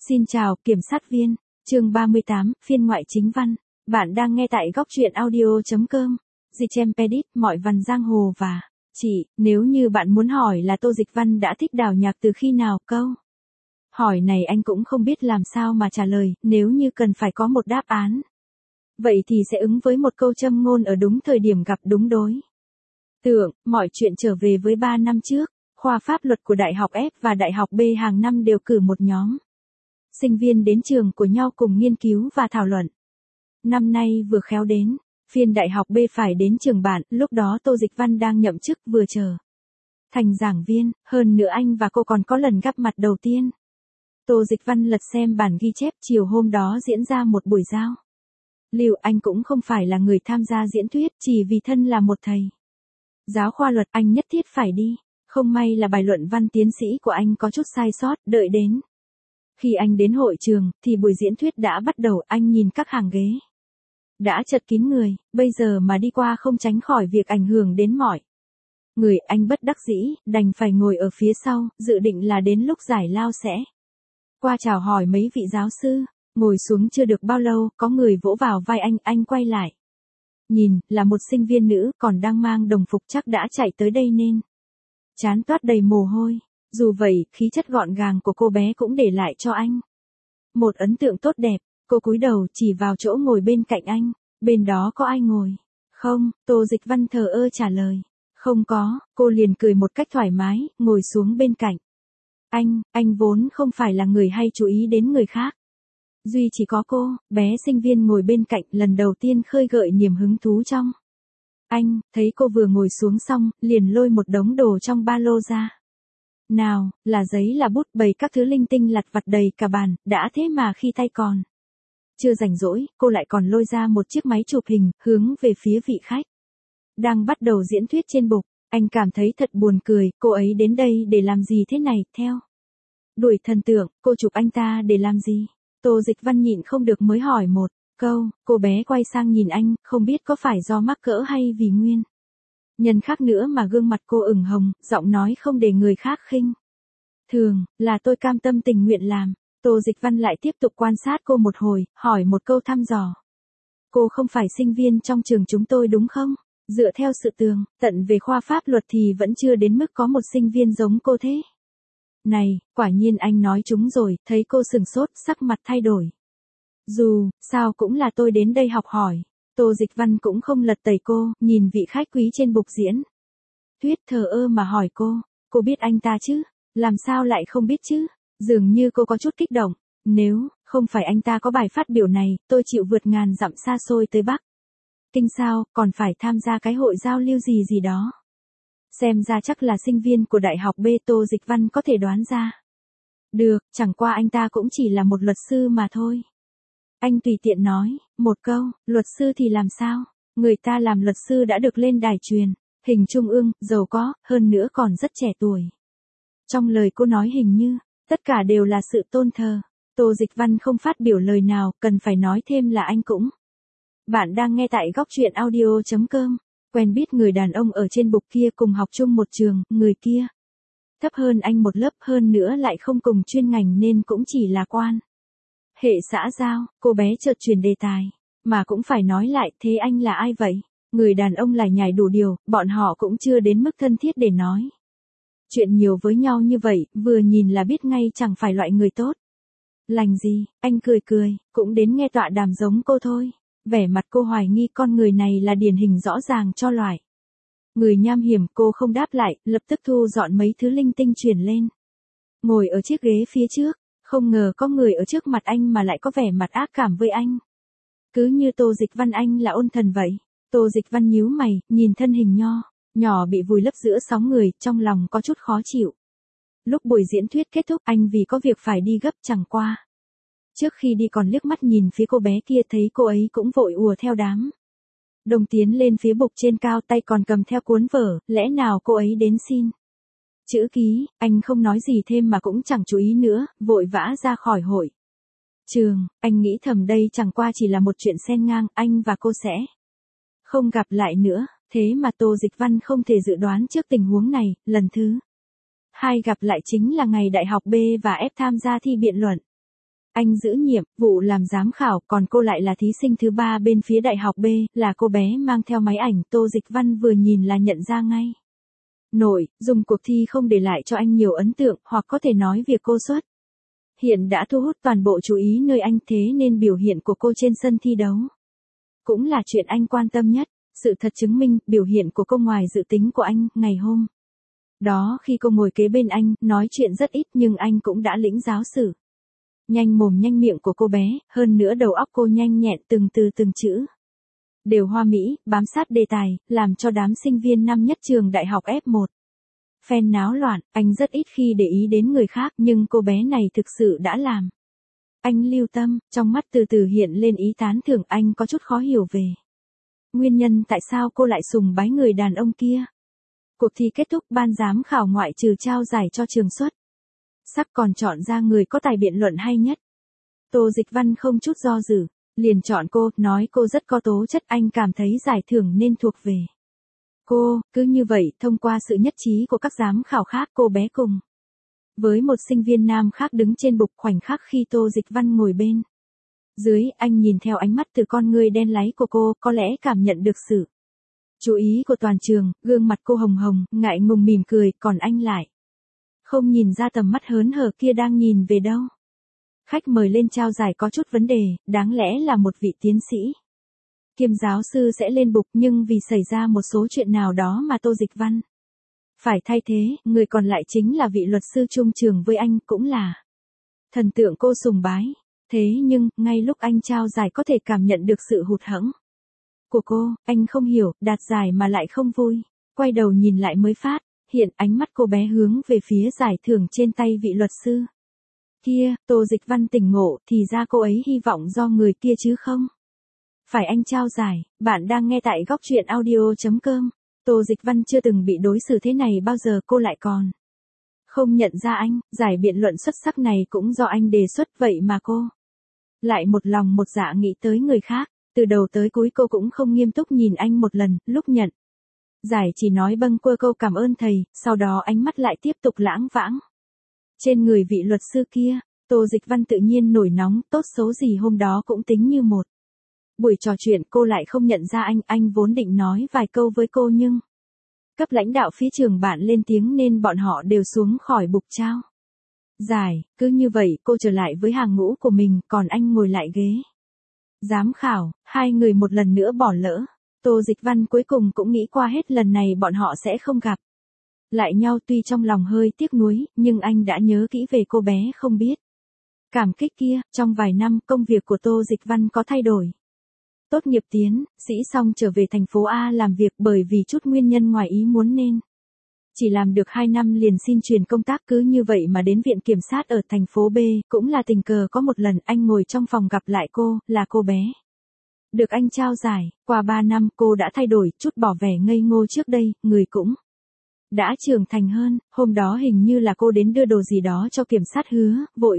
Xin chào, kiểm sát viên. Chương 38, phiên ngoại chính văn. Bạn đang nghe tại góc truyện audio.com. Dịch Empedit, mọi văn giang hồ và chị, nếu như bạn muốn hỏi là Tô Dịch Văn đã thích Đào Nhạc từ khi nào, câu hỏi này anh cũng không biết làm sao mà trả lời, nếu như cần phải có một đáp án. Vậy thì sẽ ứng với một câu châm ngôn ở đúng thời điểm gặp đúng đối tượng. Mọi chuyện trở về với 3 năm trước, khoa pháp luật của Đại học F và Đại học B hàng năm đều cử một nhóm sinh viên đến trường của nhau cùng nghiên cứu và thảo luận. Năm nay vừa khéo đến, phiên Đại học B phải đến trường bạn, lúc đó Tô Dịch Văn đang nhậm chức vừa trở thành giảng viên, hơn nữa anh và cô còn có lần gặp mặt đầu tiên. Tô Dịch Văn lật xem bản ghi chép chiều hôm đó diễn ra một buổi giao lưu, anh cũng không phải là người tham gia diễn thuyết, chỉ vì thân là một thầy giáo khoa luật anh nhất thiết phải đi. Không may là bài luận văn tiến sĩ của anh có chút sai sót, đợi đến khi anh đến hội trường, thì buổi diễn thuyết đã bắt đầu. Anh nhìn các hàng ghế đã chật kín người, bây giờ mà đi qua không tránh khỏi việc ảnh hưởng đến mọi người. Anh bất đắc dĩ, đành phải ngồi ở phía sau, dự định là đến lúc giải lao sẽ qua chào hỏi mấy vị giáo sư. Ngồi xuống chưa được bao lâu, có người vỗ vào vai anh quay lại nhìn, là một sinh viên nữ, còn đang mang đồng phục, chắc đã chạy tới đây nên trán toát đầy mồ hôi. Dù vậy, khí chất gọn gàng của cô bé cũng để lại cho anh một ấn tượng tốt đẹp. Cô cúi đầu chỉ vào chỗ ngồi bên cạnh anh. Bên đó có ai ngồi không? Tô Dịch Văn thờ ơ trả lời. Không có. Cô liền cười một cách thoải mái, ngồi xuống bên cạnh anh vốn không phải là người hay chú ý đến người khác. Duy chỉ có cô, bé sinh viên ngồi bên cạnh, lần đầu tiên khơi gợi niềm hứng thú trong anh. Thấy cô vừa ngồi xuống xong, liền lôi một đống đồ trong ba lô ra. Nào, là giấy là bút, bày các thứ linh tinh lặt vặt đầy cả bàn, đã thế mà khi tay còn chưa rảnh rỗi, cô lại còn lôi ra một chiếc máy chụp hình, hướng về phía vị khách đang bắt đầu diễn thuyết trên bục. Anh cảm thấy thật buồn cười, cô ấy đến đây để làm gì thế này, theo đuổi thần tượng, cô chụp anh ta để làm gì? Tô Dịch Văn nhịn không được mới hỏi một câu. Cô bé quay sang nhìn anh, không biết có phải do mắc cỡ hay vì nguyên nhân khác nữa mà gương mặt cô ửng hồng, giọng nói không để người khác khinh thường, là tôi cam tâm tình nguyện làm. Tô Dịch Văn lại tiếp tục quan sát cô một hồi, hỏi một câu thăm dò. Cô không phải sinh viên trong trường chúng tôi đúng không? Dựa theo sự tường tận về khoa pháp luật thì vẫn chưa đến mức có một sinh viên giống cô thế này. Quả nhiên anh nói chúng rồi. Thấy cô sừng sốt, sắc mặt thay đổi. Dù sao cũng là tôi đến đây học hỏi. Tô Dịch Văn cũng không lật tẩy cô, nhìn vị khách quý trên bục diễn thuyết thờ ơ mà hỏi cô biết anh ta chứ? Làm sao lại không biết chứ? Dường như cô có chút kích động. Nếu không phải anh ta có bài phát biểu này, tôi chịu vượt ngàn dặm xa xôi tới Bắc Kinh sao, còn phải tham gia cái hội giao lưu gì đó. Xem ra chắc là sinh viên của Đại học B. Tô Dịch Văn có thể đoán ra được, chẳng qua anh ta cũng chỉ là một luật sư mà thôi. Anh tùy tiện nói một câu. Luật sư thì làm sao? Người ta làm luật sư đã được lên đài truyền hình trung ương, giàu có, hơn nữa còn rất trẻ tuổi. Trong lời cô nói hình như tất cả đều là sự tôn thờ. Tô Dịch Văn không phát biểu lời nào, cần phải nói thêm là anh cũng. Bạn đang nghe tại góc truyện audio.com. Quen biết người đàn ông ở trên bục kia, cùng học chung một trường, người kia thấp hơn anh một lớp, hơn nữa lại không cùng chuyên ngành nên cũng chỉ là quan hệ xã giao. Cô bé chợt chuyển đề tài, mà cũng phải nói lại, thế anh là ai vậy? Người đàn ông lải nhải đủ điều, bọn họ cũng chưa đến mức thân thiết để nói chuyện nhiều với nhau như vậy, vừa nhìn là biết ngay chẳng phải loại người tốt lành gì. Anh cười, cũng đến nghe tọa đàm giống cô thôi. Vẻ mặt cô hoài nghi con người này là điển hình rõ ràng cho loại người nham hiểm. Cô không đáp lại, lập tức thu dọn mấy thứ linh tinh chuyển lên, ngồi ở chiếc ghế phía trước. Không ngờ có người ở trước mặt anh mà lại có vẻ mặt ác cảm với anh. Cứ như Tô Dịch Văn anh là ôn thần vậy. Tô Dịch Văn nhíu mày, nhìn thân hình nhỏ bị vùi lấp giữa sóng người, trong lòng có chút khó chịu. Lúc buổi diễn thuyết kết thúc, anh vì có việc phải đi gấp, chẳng qua trước khi đi còn liếc mắt nhìn phía cô bé kia, thấy cô ấy cũng vội ùa theo đám đông tiến lên phía bục trên cao, tay còn cầm theo cuốn vở. Lẽ nào cô ấy đến xin chữ ký? Anh không nói gì thêm mà cũng chẳng chú ý nữa, vội vã ra khỏi hội trường. Anh nghĩ thầm đây chẳng qua chỉ là một chuyện xen ngang, anh và cô sẽ không gặp lại nữa. Thế mà Tô Dịch Văn không thể dự đoán trước tình huống này. Lần thứ hai gặp lại chính là ngày Đại học B và F tham gia thi biện luận. Anh giữ nhiệm vụ làm giám khảo, còn cô lại là thí sinh thứ 3 bên phía đại học B, là cô bé mang theo máy ảnh. Tô Dịch Văn vừa nhìn là nhận ra ngay. Nội dung cuộc thi không để lại cho anh nhiều ấn tượng, hoặc có thể nói việc cô xuất hiện đã thu hút toàn bộ chú ý nơi anh, thế nên biểu hiện của cô trên sân thi đấu cũng là chuyện anh quan tâm nhất. Sự thật chứng minh, biểu hiện của cô ngoài dự tính của anh. Ngày hôm đó khi cô ngồi kế bên anh, nói chuyện rất ít nhưng anh cũng đã lĩnh giáo sự nhanh mồm nhanh miệng của cô bé, hơn nữa đầu óc cô nhanh nhẹn, từng từ từng chữ đều hoa mỹ, bám sát đề tài, làm cho đám sinh viên năm nhất trường đại học F1 phen náo loạn. Anh rất ít khi để ý đến người khác, nhưng cô bé này thực sự đã làm anh lưu tâm. Trong mắt từ từ hiện lên ý tán thưởng. Anh có chút khó hiểu về nguyên nhân tại sao cô lại sùng bái người đàn ông kia. Cuộc thi kết thúc, ban giám khảo ngoại trừ trao giải cho trường xuất sắc còn chọn ra người có tài biện luận hay nhất. Tô Dịch Văn không chút do dự, liền chọn cô, nói cô rất có tố chất. Anh cảm thấy giải thưởng nên thuộc về cô. Cứ như vậy, thông qua sự nhất trí của các giám khảo khác, cô bé cùng với một sinh viên nam khác đứng trên bục. Khoảnh khắc khi Tô Dịch Văn ngồi bên dưới, anh nhìn theo ánh mắt từ con ngươi đen láy của cô, có lẽ cảm nhận được sự chú ý của toàn trường. Gương mặt cô hồng hồng, ngại ngùng mỉm cười, còn anh lại không nhìn ra tầm mắt hớn hở kia đang nhìn về đâu. Khách mời lên trao giải có chút vấn đề, đáng lẽ là một vị tiến sĩ kiêm giáo sư sẽ lên bục, nhưng vì xảy ra một số chuyện nào đó mà Tô Dịch Văn phải thay thế. Người còn lại chính là vị luật sư chung trường với anh, cũng là thần tượng cô sùng bái. Thế nhưng, ngay lúc anh trao giải có thể cảm nhận được sự hụt hẫng của cô. Anh không hiểu, đạt giải mà lại không vui. Quay đầu nhìn lại mới phát hiện ánh mắt cô bé hướng về phía giải thưởng trên tay vị luật sư kia. Tô Dịch Văn tỉnh ngộ, thì ra cô ấy hy vọng do người kia chứ không phải anh trao giải. Bạn đang nghe tại góc truyện audio.com. Tô Dịch Văn chưa từng bị đối xử thế này bao giờ, cô lại còn không nhận ra anh. Giải biện luận xuất sắc này cũng do anh đề xuất, vậy mà cô lại một lòng một dạ nghĩ tới người khác. Từ đầu tới cuối cô cũng không nghiêm túc nhìn anh một lần. Lúc nhận giải chỉ nói bâng quơ câu cảm ơn thầy, sau đó ánh mắt lại tiếp tục lãng vãng trên người vị luật sư kia. Tô Dịch Văn tự nhiên nổi nóng, tốt xấu gì hôm đó cũng tính như một buổi trò chuyện. Cô lại không nhận ra anh vốn định nói vài câu với cô nhưng cấp lãnh đạo phía trường bạn lên tiếng nên bọn họ đều xuống khỏi bục trao giải. Cứ như vậy cô trở lại với hàng ngũ của mình, còn anh ngồi lại ghế giám khảo. Hai người một lần nữa bỏ lỡ. Tô Dịch Văn cuối cùng cũng nghĩ qua hết, lần này bọn họ sẽ không gặp lại nhau. Tuy trong lòng hơi tiếc nuối, nhưng anh đã nhớ kỹ về cô bé không biết cảm kích kia. Trong vài năm, công việc của Tô Dịch Văn có thay đổi. Tốt nghiệp tiến sĩ xong trở về thành phố A làm việc, bởi vì chút nguyên nhân ngoài ý muốn nên chỉ làm được 2 năm liền xin chuyển công tác. Cứ như vậy mà đến viện kiểm sát ở thành phố B. Cũng là tình cờ có một lần anh ngồi trong phòng gặp lại cô, là cô bé được anh trao giải. Qua 3 năm cô đã thay đổi, chút bỏ vẻ ngây ngô trước đây, người cũng đã trưởng thành hơn. Hôm đó hình như là cô đến đưa đồ gì đó cho kiểm sát Hứa, vội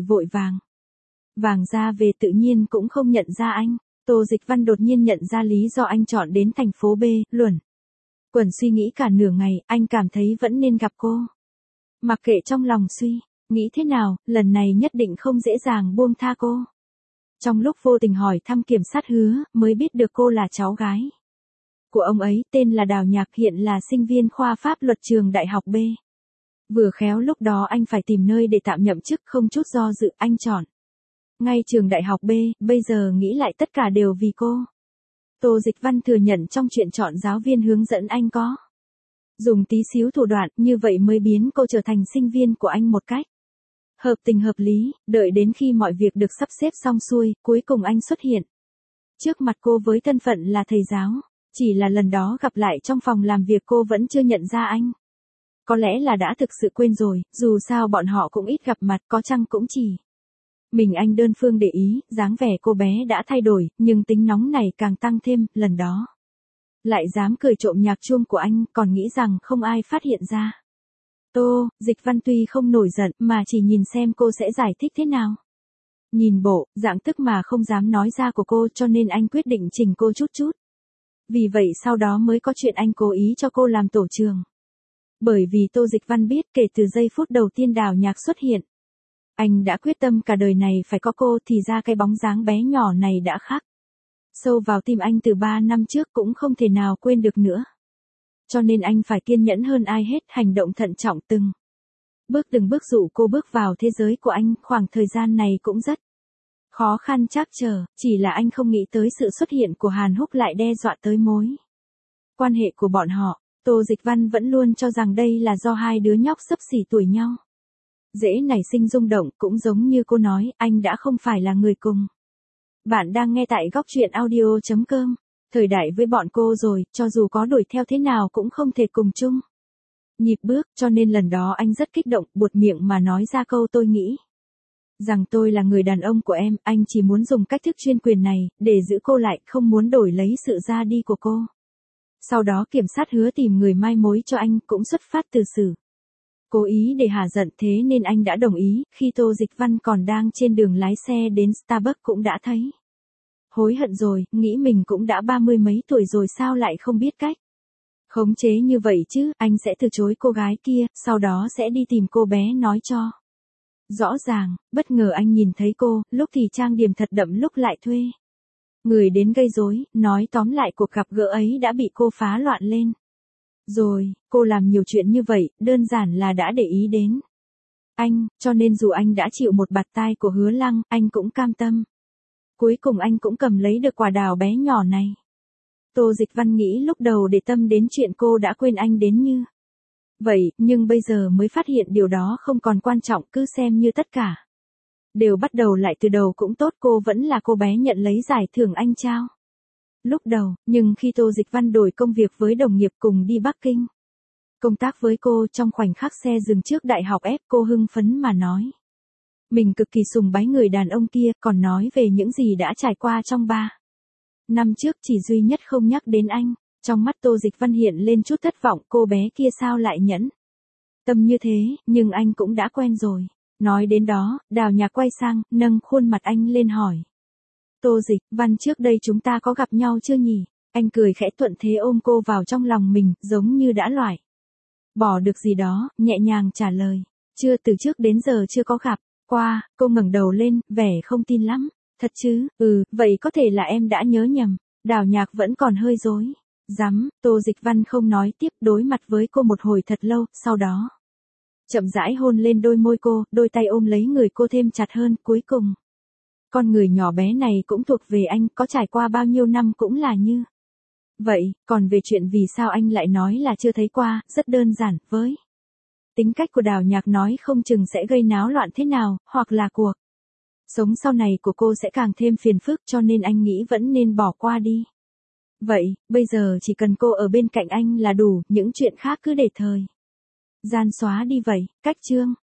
vàng ra về, tự nhiên cũng không nhận ra anh. Tô Dịch Văn đột nhiên nhận ra lý do anh chọn đến thành phố B, luẩn quẩn suy nghĩ cả nửa ngày, anh cảm thấy vẫn nên gặp cô. Mặc kệ trong lòng suy nghĩ thế nào, lần này nhất định không dễ dàng buông tha cô. Trong lúc vô tình hỏi thăm kiểm sát Hứa, mới biết được cô là cháu gái của ông ấy, tên là Đào Nhạc, hiện là sinh viên khoa pháp luật trường đại học B. Vừa khéo lúc đó anh phải tìm nơi để tạm nhậm chức, không chút do dự, anh chọn ngay trường đại học B. Bây giờ nghĩ lại tất cả đều vì cô. Tô Dịch Văn thừa nhận trong chuyện chọn giáo viên hướng dẫn anh có dùng tí xíu thủ đoạn, như vậy mới biến cô trở thành sinh viên của anh một cách hợp tình hợp lý. Đợi đến khi mọi việc được sắp xếp xong xuôi, cuối cùng anh xuất hiện trước mặt cô với thân phận là thầy giáo. Chỉ là lần đó gặp lại trong phòng làm việc cô vẫn chưa nhận ra anh. Có lẽ là đã thực sự quên rồi, dù sao bọn họ cũng ít gặp mặt, có chăng cũng chỉ mình anh đơn phương để ý. Dáng vẻ cô bé đã thay đổi, nhưng tính nóng này càng tăng thêm. Lần đó lại dám cười trộm nhạc chuông của anh, còn nghĩ rằng không ai phát hiện ra. Tô Dịch Văn tuy không nổi giận, mà chỉ nhìn xem cô sẽ giải thích thế nào. Nhìn bộ dạng tức mà không dám nói ra của cô, cho nên anh quyết định chỉnh cô chút chút. Vì vậy sau đó mới có chuyện anh cố ý cho cô làm tổ trưởng. Bởi vì Tô Dịch Văn biết kể từ giây phút đầu tiên Đào Nhạc xuất hiện, Anh đã quyết tâm cả đời này phải có cô, thì ra cái bóng dáng bé nhỏ này đã khắc sâu vào tim anh từ 3 năm trước, cũng không thể nào quên được nữa. Cho nên anh phải kiên nhẫn hơn ai hết, hành động thận trọng từng bước dụ cô bước vào thế giới của anh. Khoảng thời gian này cũng rất khó khăn trắc trở, chỉ là anh không nghĩ tới sự xuất hiện của Hàn Húc lại đe dọa tới mối quan hệ của bọn họ. Tô Dịch Văn vẫn luôn cho rằng đây là do hai đứa nhóc xấp xỉ tuổi nhau dễ nảy sinh rung động, cũng giống như cô nói, anh đã không phải là người cùng. Bạn đang nghe tại góc truyện audio.com. Thời đại với bọn cô rồi, cho dù có đuổi theo thế nào cũng không thể cùng chung nhịp bước, cho nên lần đó anh rất kích động, buột miệng mà nói ra câu tôi nghĩ rằng tôi là người đàn ông của em, anh chỉ muốn dùng cách thức chuyên quyền này, để giữ cô lại, không muốn đổi lấy sự ra đi của cô. Sau đó kiểm sát hứa tìm người mai mối cho anh, cũng xuất phát từ sự cố ý để hả giận, thế nên anh đã đồng ý. Khi Tô Dịch Văn còn đang trên đường lái xe đến Starbucks cũng đã thấy hối hận rồi, nghĩ mình cũng đã 30 mấy tuổi rồi sao lại không biết cách khống chế như vậy chứ. Anh sẽ từ chối cô gái kia, sau đó sẽ đi tìm cô bé nói cho rõ ràng. Bất ngờ anh nhìn thấy cô, lúc thì trang điểm thật đậm, lúc lại thuê người đến gây rối. Nói tóm lại cuộc gặp gỡ ấy đã bị cô phá loạn lên rồi. Cô làm nhiều chuyện như vậy, đơn giản là đã để ý đến anh, cho nên dù anh đã chịu một bạt tai của Hứa Lăng, anh cũng cam tâm. Cuối cùng anh cũng cầm lấy được quả đào bé nhỏ này. Tô Dịch Văn nghĩ lúc đầu để tâm đến chuyện cô đã quên anh đến như vậy, nhưng bây giờ mới phát hiện điều đó không còn quan trọng, cứ xem như tất cả đều bắt đầu lại từ đầu cũng tốt. Cô vẫn là cô bé nhận lấy giải thưởng anh trao lúc đầu, nhưng khi Tô Dịch Văn đổi công việc với đồng nghiệp cùng đi Bắc Kinh công tác với cô, trong khoảnh khắc xe dừng trước đại học ép, cô hưng phấn mà nói mình cực kỳ sùng bái người đàn ông kia, còn nói về những gì đã trải qua trong 3 năm trước, chỉ duy nhất không nhắc đến anh. Trong mắt Tô Dịch Văn hiện lên chút thất vọng, cô bé kia sao lại nhẫn tâm như thế, nhưng anh cũng đã quen rồi. Nói đến đó, Đào Nhạc quay sang, nâng khuôn mặt anh lên hỏi. Tô Dịch Văn, trước đây chúng ta có gặp nhau chưa nhỉ? Anh cười khẽ, thuận thế ôm cô vào trong lòng mình, giống như đã loại bỏ được gì đó, nhẹ nhàng trả lời. Chưa, từ trước đến giờ chưa có gặp qua. Cô ngẩng đầu lên, vẻ không tin lắm. Thật chứ? Vậy có thể là em đã nhớ nhầm. Đào Nhạc vẫn còn hơi rối rắm. Tô Dịch Văn không nói tiếp, đối mặt với cô một hồi thật lâu, sau đó chậm rãi hôn lên đôi môi cô, đôi tay ôm lấy người cô thêm chặt hơn. Cuối cùng, con người nhỏ bé này cũng thuộc về anh, có trải qua bao nhiêu năm cũng là như vậy. Còn về chuyện vì sao anh lại nói là chưa thấy qua, rất đơn giản, với tính cách của Đào Nhạc nói không chừng sẽ gây náo loạn thế nào, hoặc là cuộc sống sau này của cô sẽ càng thêm phiền phức, cho nên anh nghĩ vẫn nên bỏ qua đi. Vậy, bây giờ chỉ cần cô ở bên cạnh anh là đủ, những chuyện khác cứ để thời gian xóa đi vậy. Cách chương